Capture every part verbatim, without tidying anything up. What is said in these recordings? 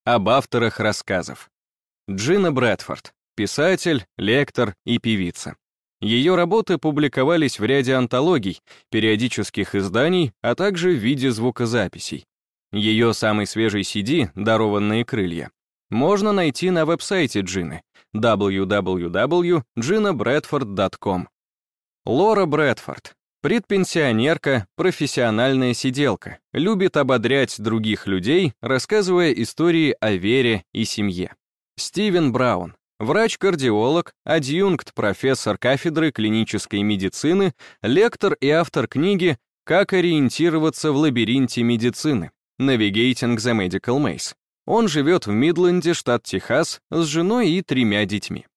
об авторах рассказов. Джина Брэдфорд, писатель, лектор и певица. Ее работы публиковались в ряде антологий, периодических изданий, а также в виде звукозаписей. Ее самый свежий си ди «Дарованные крылья» можно найти на веб-сайте Джины дабл ю дабл ю дабл ю точка джина брэдфорд точка ком. Лора Брэдфорд. Предпенсионерка, профессиональная сиделка, любит ободрять других людей, рассказывая истории о вере и семье. Стивен Браун. Врач-кардиолог, адъюнкт-профессор кафедры клинической медицины, лектор и автор книги «Как ориентироваться в лабиринте медицины» Navigating the Medical Maze. Он живет в Мидленде, штат Техас, с женой и тремя детьми.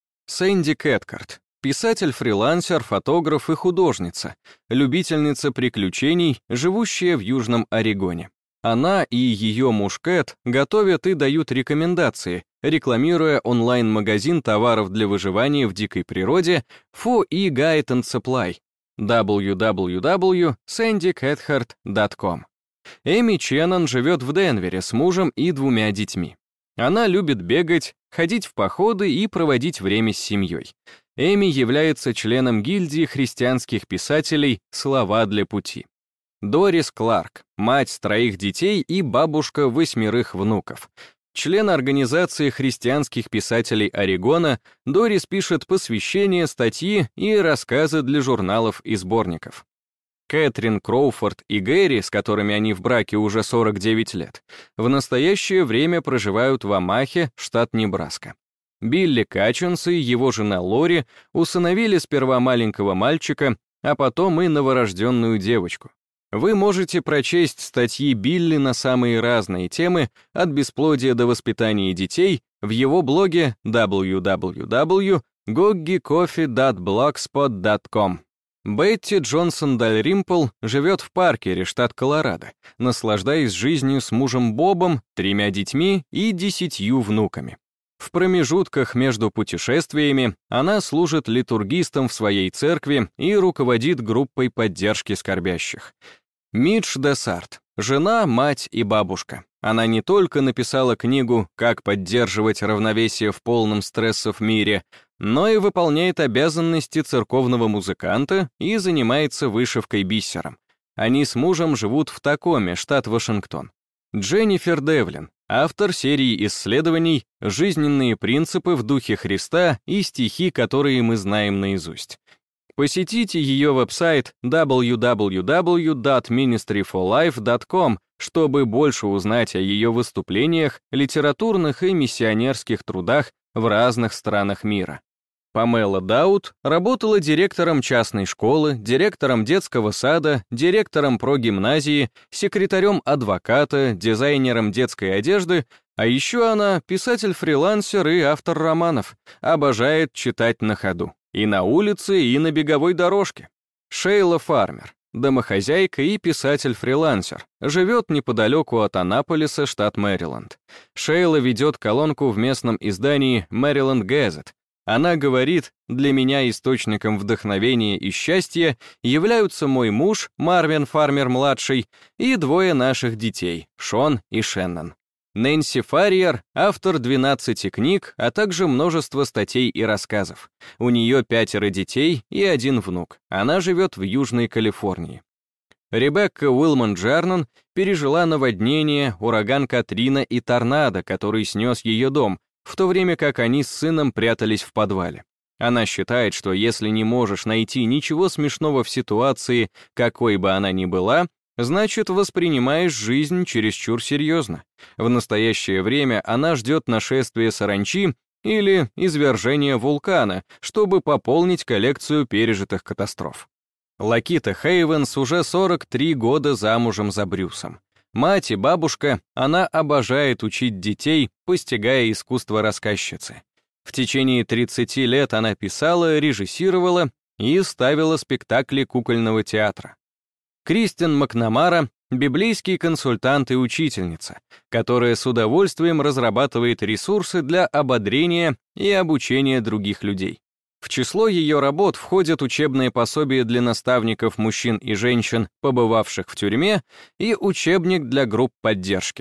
Сэнди Кэткарт. Писатель-фрилансер, фотограф и художница, любительница приключений, живущая в Южном Орегоне. Она и ее муж Кэт готовят и дают рекомендации, рекламируя онлайн-магазин товаров для выживания в дикой природе фо и Guide and Supply дабл ю дабл ю дабл ю точка сэнди кэткарт точка ком. Эми Ченнон живет в Денвере с мужем и двумя детьми. Она любит бегать, ходить в походы и проводить время с семьей. Эми является членом гильдии христианских писателей «Слова для пути». Дорис Кларк, мать троих детей и бабушка восьмерых внуков. Член организации христианских писателей Орегона, Дорис пишет посвящения, статьи и рассказы для журналов и сборников. Кэтрин Кроуфорд и Гэри, с которыми они в браке уже сорок девять лет, в настоящее время проживают в Омахе, штат Небраска. Билли Катчинс и его жена Лори усыновили сперва маленького мальчика, а потом и новорожденную девочку. Вы можете прочесть статьи Билли на самые разные темы, от бесплодия до воспитания детей, в его блоге дабл ю дабл ю дабл ю точка гогги кофе точка блогспот точка ком. Бетти Джонсон Дальримпл живет в Паркере, штат Колорадо, наслаждаясь жизнью с мужем Бобом, тремя детьми и десятью внуками. В промежутках между путешествиями она служит литургистом в своей церкви и руководит группой поддержки скорбящих. Мидж Десарт, жена, мать и бабушка. Она не только написала книгу «Как поддерживать равновесие в полном стрессов мире», но и выполняет обязанности церковного музыканта и занимается вышивкой бисером. Они с мужем живут в Такоме, штат Вашингтон. Дженнифер Девлин, автор серии исследований «Жизненные принципы в духе Христа и стихи, которые мы знаем наизусть». Посетите ее веб-сайт дабл ю дабл ю дабл ю точка министри фор лайф точка ком, чтобы больше узнать о ее выступлениях, литературных и миссионерских трудах в разных странах мира. Памела Даут работала директором частной школы, директором детского сада, директором прогимназии, секретарем адвоката, дизайнером детской одежды, а еще она писатель-фрилансер и автор романов, обожает читать на ходу. И на улице, и на беговой дорожке. Шейла Фармер, домохозяйка и писатель-фрилансер, живет неподалеку от Аннаполиса, штат Мэриленд. Шейла ведет колонку в местном издании Maryland Gazette. Она говорит, для меня источником вдохновения и счастья являются мой муж, Марвин Фармер-младший, и двое наших детей, Шон и Шеннон. Нэнси Фарриер — автор двенадцати книг, а также множество статей и рассказов. У нее пятеро детей и один внук. Она живет в Южной Калифорнии. Ребекка Уилман Джернан пережила наводнение, ураган Катрина и торнадо, который снес ее дом, в то время как они с сыном прятались в подвале. Она считает, что если не можешь найти ничего смешного в ситуации, какой бы она ни была, значит, воспринимаешь жизнь чересчур серьезно. В настоящее время она ждет нашествия саранчи или извержения вулкана, чтобы пополнить коллекцию пережитых катастроф. Лакита Хейвенс уже сорок три года замужем за Брюсом. Мать и бабушка, она обожает учить детей, постигая искусство рассказчицы. В течение тридцати лет она писала, режиссировала и ставила спектакли кукольного театра. Кристин Макнамара — библейский консультант и учительница, которая с удовольствием разрабатывает ресурсы для ободрения и обучения других людей. В число ее работ входят учебные пособия для наставников мужчин и женщин, побывавших в тюрьме, и учебник для групп поддержки.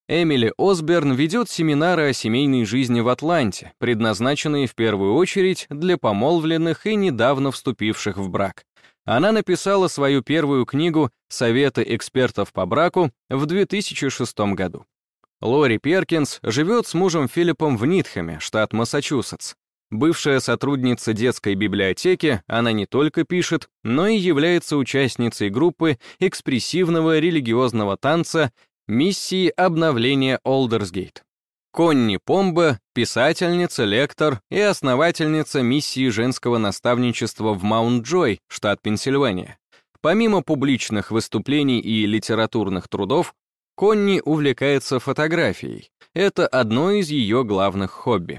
Эмили Осберн ведет семинары о семейной жизни в Атланте, предназначенные в первую очередь для помолвленных и недавно вступивших в брак. Она написала свою первую книгу «Советы экспертов по браку» в две тысячи шестом году. Лори Перкинс живет с мужем Филиппом в Нитхэме, штат Массачусетс. Бывшая сотрудница детской библиотеки, она не только пишет, но и является участницей группы экспрессивного религиозного танца «Миссии обновления Олдерсгейт». Конни Помбо — писательница, лектор и основательница миссии женского наставничества в Маунт-Джой, штат Пенсильвания. Помимо публичных выступлений и литературных трудов, Конни увлекается фотографией. Это одно из ее главных хобби.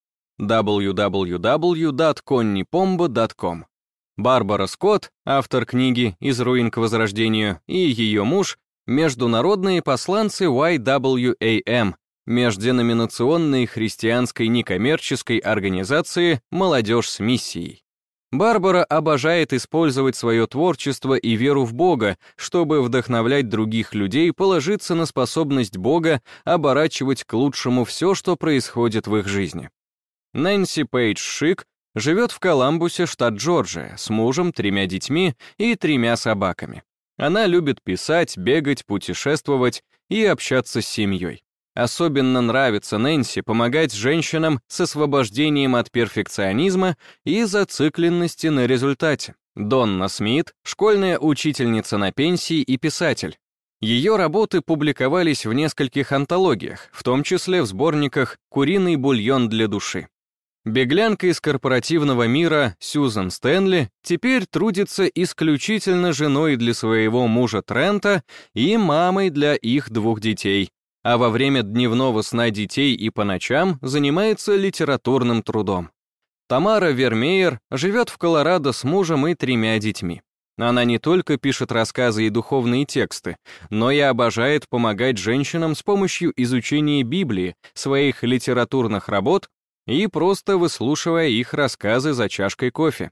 дабл ю дабл ю дабл ю точка конни помбо точка ком. Барбара Скотт, автор книги «Из руин к возрождению», и ее муж — международные посланцы уай дабл ю эй эм, межденоминационной христианской некоммерческой организации «Молодежь с миссией». Барбара обожает использовать свое творчество и веру в Бога, чтобы вдохновлять других людей положиться на способность Бога оборачивать к лучшему все, что происходит в их жизни. Нэнси Пейдж Шик живет в Коламбусе, штат Джорджия, с мужем, тремя детьми и тремя собаками. Она любит писать, бегать, путешествовать и общаться с семьей. Особенно нравится Нэнси помогать женщинам с освобождением от перфекционизма и зацикленности на результате. Донна Смит — школьная учительница на пенсии и писатель. Ее работы публиковались в нескольких антологиях, в том числе в сборниках «Куриный бульон для души». Беглянка из корпоративного мира Сьюзан Стэнли теперь трудится исключительно женой для своего мужа Трента и мамой для их двух детей, а во время дневного сна детей и по ночам занимается литературным трудом. Тамара Вермеер живет в Колорадо с мужем и тремя детьми. Она не только пишет рассказы и духовные тексты, но и обожает помогать женщинам с помощью изучения Библии, своих литературных работ и просто выслушивая их рассказы за чашкой кофе.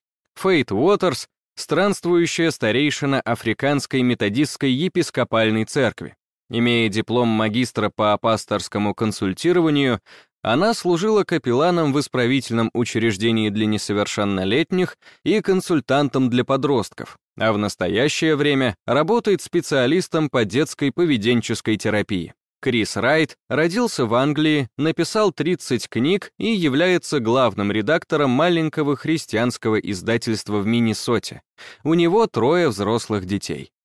Фейт Уотерс — странствующая старейшина Африканской методистской епископальной церкви. Имея диплом магистра по пасторскому консультированию, она служила капелланом в исправительном учреждении для несовершеннолетних и консультантом для подростков, а в настоящее время работает специалистом по детской поведенческой терапии. Крис Райт родился в Англии, написал тридцать книг и является главным редактором маленького христианского издательства в Миннесоте. У него трое взрослых детей.